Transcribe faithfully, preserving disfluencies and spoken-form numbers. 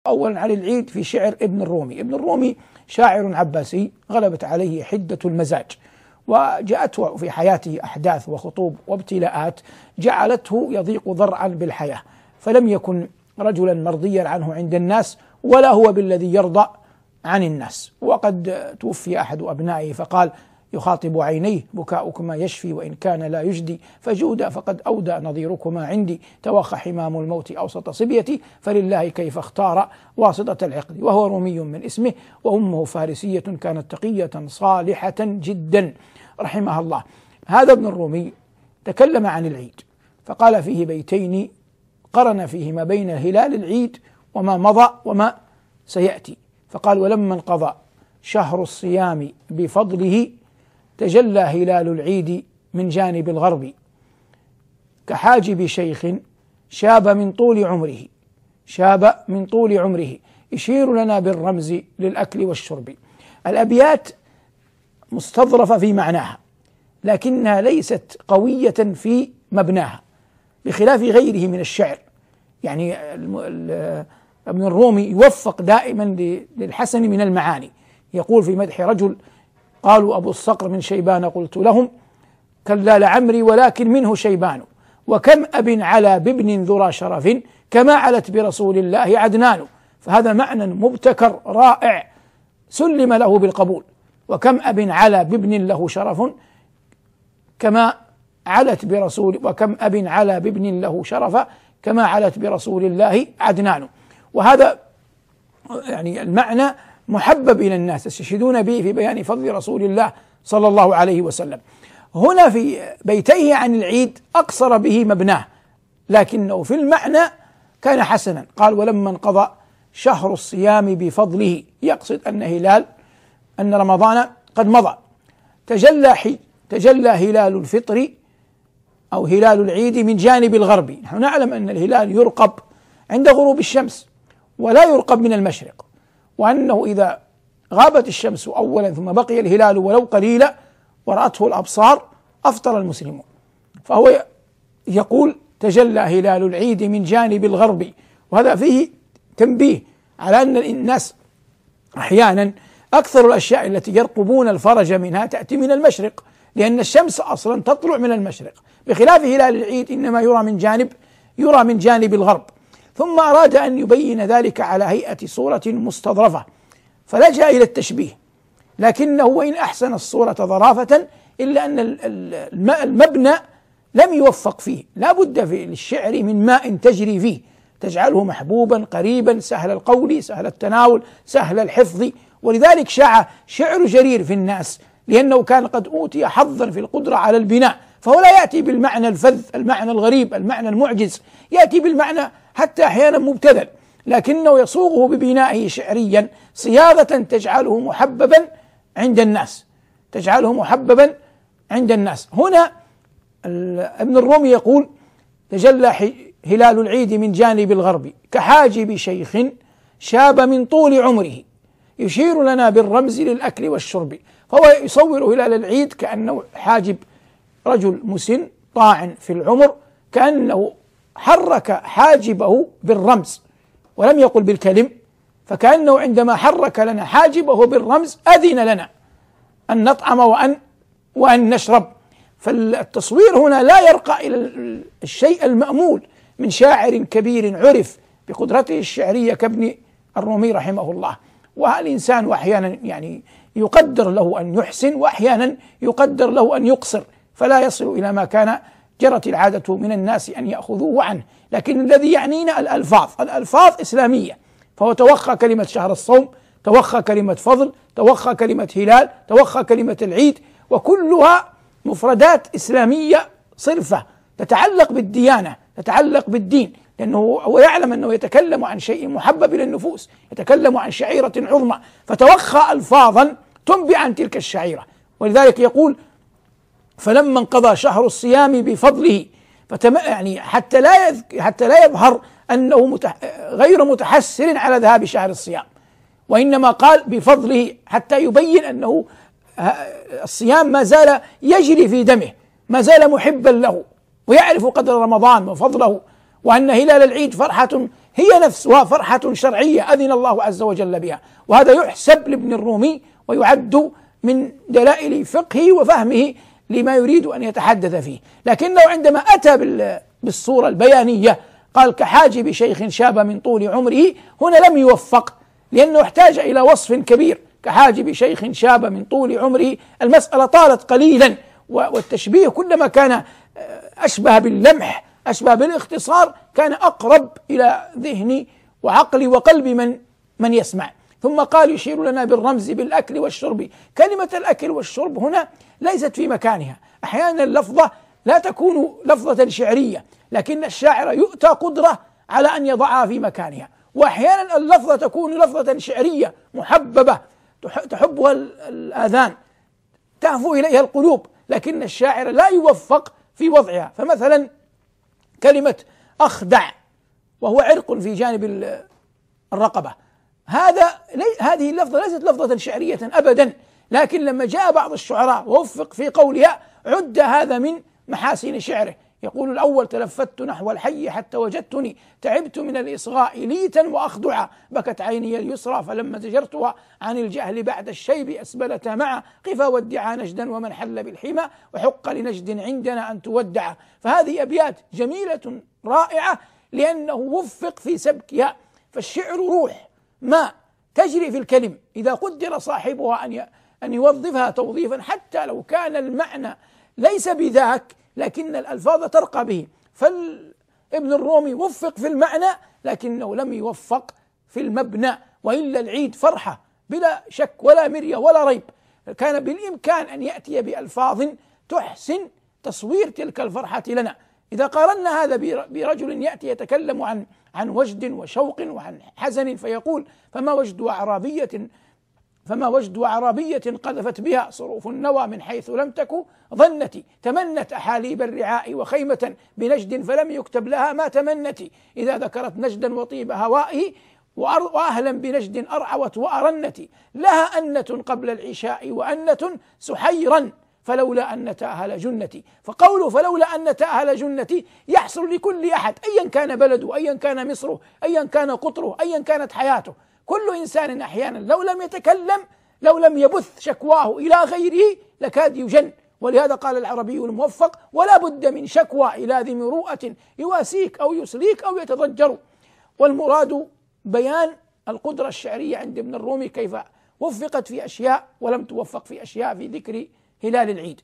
أولا عن العيد في شعر ابن الرومي. ابن الرومي شاعر عباسي غلبت عليه حدة المزاج، وجاءته في حياته أحداث وخطوب وابتلاءات جعلته يضيق ذرعا بالحياة، فلم يكن رجلا مرضيا عنه عند الناس ولا هو بالذي يرضى عن الناس. وقد توفي أحد أبنائه فقال يخاطب عينيه بكاؤكما يشفي وإن كان لا يجدي، فجودا فقد أودى نظيركما عندي، توخى حمام الموت أوسط صبيتي، فلله كيف اختار واسطة العقد. وهو رومي من اسمه، وأمه فارسية كانت تقية صالحة جدا رحمها الله. هذا ابن الرومي تكلم عن العيد فقال فيه بيتين قرن فيهما بين هلال العيد وما مضى وما سيأتي، فقال ولما انقضى شهر الصيام بفضله تجلى هلال العيد من جانب الغرب كحاجب شيخ شاب من طول عمره شاب من طول عمره يشير لنا بالرمز للأكل والشرب. الأبيات مستظرفة في معناها لكنها ليست قوية في مبناها بخلاف غيره من الشعر. يعني ابن الرومي يوفق دائما للحسن من المعاني، يقول في مدح رجل قالوا أبو الصقر من شيبان قلت لهم كلا لعمري ولكن منه شيبان، وكم أب على بابن ذرى شرف كما علت برسول الله عدنان. فهذا معنى مبتكر رائع سلم له بالقبول، وكم أب على بابن له شرف كما علت برسول وكم أب على بابن له شرف كما علت برسول الله عدنان. وهذا يعني المعنى محبب إلى الناس يستشهدون به في بيان فضل رسول الله صلى الله عليه وسلم. هنا في بيتيه عن العيد أقصر به مبناه لكنه في المعنى كان حسنا. قال ولما انقضى شهر الصيام بفضله، يقصد أن هلال أن رمضان قد مضى. تجلى تجلى هلال الفطر أو هلال العيد من جانب الغرب. نحن نعلم أن الهلال يرقب عند غروب الشمس ولا يرقب من المشرق، وأنه إذا غابت الشمس أولا ثم بقي الهلال ولو قليلا ورأته الأبصار أفطر المسلمون. فهو يقول تجلى هلال العيد من جانب الغرب، وهذا فيه تنبيه على أن الناس أحيانا أكثر الأشياء التي يرقبون الفرج منها تأتي من المشرق، لأن الشمس أصلا تطلع من المشرق، بخلاف هلال العيد إنما يرى من جانب يرى من جانب الغرب. ثم أراد أن يبين ذلك على هيئة صورة مستظرفة فلجأ إلى التشبيه، لكنه وإن أحسن الصورة ظرافة إلا أن المبنى لم يوفق فيه. لا بد في الشعر من ماء تجري فيه تجعله محبوبا قريبا سهل القول سهل التناول سهل الحفظ. ولذلك شاع شعر جرير في الناس لأنه كان قد أوتي حظا في القدرة على البناء، فهو لا يأتي بالمعنى الفذ المعنى الغريب المعنى المعجز، يأتي بالمعنى حتى أحيانا مبتذل، لكنه يصوغه ببنائه شعريا صياغة تجعله محببا عند الناس تجعله محببا عند الناس. هنا ابن الرومي يقول تجلى هلال العيد من جانب الغرب كحاجب شيخ شاب من طول عمره يشير لنا بالرمز للأكل والشرب. فهو يصور هلال العيد كأنه حاجب رجل مسن طاعن في العمر، كأنه حرك حاجبه بالرمز ولم يقل بالكلم، فكأنه عندما حرك لنا حاجبه بالرمز أذن لنا أن نطعم وأن وأن نشرب. فالتصوير هنا لا يرقى إلى الشيء المأمول من شاعر كبير عرف بقدرته الشعرية كابن الرومي رحمه الله. والإنسان أحيانا يعني يقدر له أن يحسن وأحيانا يقدر له أن يقصر، فلا يصل إلى ما كان جرت العادة من الناس أن يأخذوه عنه. لكن الذي يعنينا الألفاظ الألفاظ إسلامية، فهو توخى كلمة شهر الصوم، توخى كلمة فضل، توخى كلمة هلال، توخى كلمة العيد، وكلها مفردات إسلامية صرفة تتعلق بالديانة تتعلق بالدين، لأنه هو يعلم أنه يتكلم عن شيء محبب إلى النفوس، يتكلم عن شعيرة عظمى، فتوخى ألفاظا تنبئ عن تلك الشعيرة. ولذلك يقول فلما انقضى شهر الصيام بفضله، فتم يعني حتى لا حتى لا يظهر أنه متح غير متحسر على ذهاب شهر الصيام، وإنما قال بفضله حتى يبين أنه الصيام ما زال يجري في دمه، ما زال محبا له ويعرف قدر رمضان وفضله، وأن هلال العيد فرحة هي نفسها فرحة شرعية أذن الله عز وجل بها، وهذا يحسب لابن الرومي ويعد من دلائل فقهه وفهمه لما يريد أن يتحدث فيه. لكنه عندما أتى بالصورة البيانية قال كحاجب شيخ شاب من طول عمره، هنا لم يوفق، لأنه احتاج إلى وصف كبير. كحاجب شيخ شاب من طول عمره، المسألة طالت قليلا، والتشبيه كلما كان أشبه باللمح أشبه بالاختصار كان أقرب إلى ذهن وعقل وقلب من من يسمع. ثم قال يشير لنا بالرمز بالأكل والشرب. كلمة الأكل والشرب هنا ليست في مكانها، أحيانا اللفظة لا تكون لفظة شعرية، لكن الشاعر يؤتى قدرة على أن يضعها في مكانها، وأحيانا اللفظة تكون لفظة شعرية محببة تحبها الآذان تهفو إليها القلوب، لكن الشاعر لا يوفق في وضعها. فمثلا كلمة أخدع وهو عرق في جانب الرقبة، هذا هذه اللفظة ليست لفظة شعرية أبدا، لكن لما جاء بعض الشعراء ووفق في قولها عد هذا من محاسن شعره. يقول الأول تلفت نحو الحي حتى وجدتني تعبت من الإصغاء ليتا وأخدعا، بكت عيني اليسرى فلما زجرتها عن الجهل بعد الشيب أسبلتا معا، قفا وادعا نجدا ومن حل بالحمى وحق لنجد عندنا أن تودع. فهذه أبيات جميلة رائعة لأنه وفق في سبكها. فالشعر روح ما تجري في الكلم، إذا قدر صاحبها أن أن يوظفها توظيفا حتى لو كان المعنى ليس بذاك، لكن الألفاظ ترقى به. فابن الرومي وفق في المعنى لكنه لم يوفق في المبنى، وإلا العيد فرحة بلا شك ولا مرية ولا ريب. كان بالإمكان أن يأتي بألفاظ تحسن تصوير تلك الفرحة لنا. إذا قارنا هذا برجل يأتي يتكلم عن عن وجد وشوق وعن حزن فيقول فما وجد أعرابية فما وجد أعرابية قذفت بها صروف النوى من حيث لم تك ظنتي، تمنت أحاليب الرعاء وخيمة بنجد فلم يكتب لها ما تمنتي، إذا ذكرت نجدا وطيب هوائه وأهلا بنجد أرعوت وأرنتي، لها أنة قبل العشاء وأنة سحيرا فلولا أن تأهل جنتي. فقوله فلولا أن تأهل جنتي يحصل لكل أحد أيا كان بلده، أيا كان مصره، أيا كان قطره، أيا كانت حياته. كل إنسان أحيانا لو لم يتكلم، لو لم يبث شكواه إلى غيره لكاد يجن. ولهذا قال العربي الموفق ولا بد من شكوى إلى ذي مروءة يواسيك أو يسليك أو يتضجر. والمراد بيان القدرة الشعرية عند ابن الرومي كيف وفقت في أشياء ولم توفق في أشياء في ذكر هلال العيد.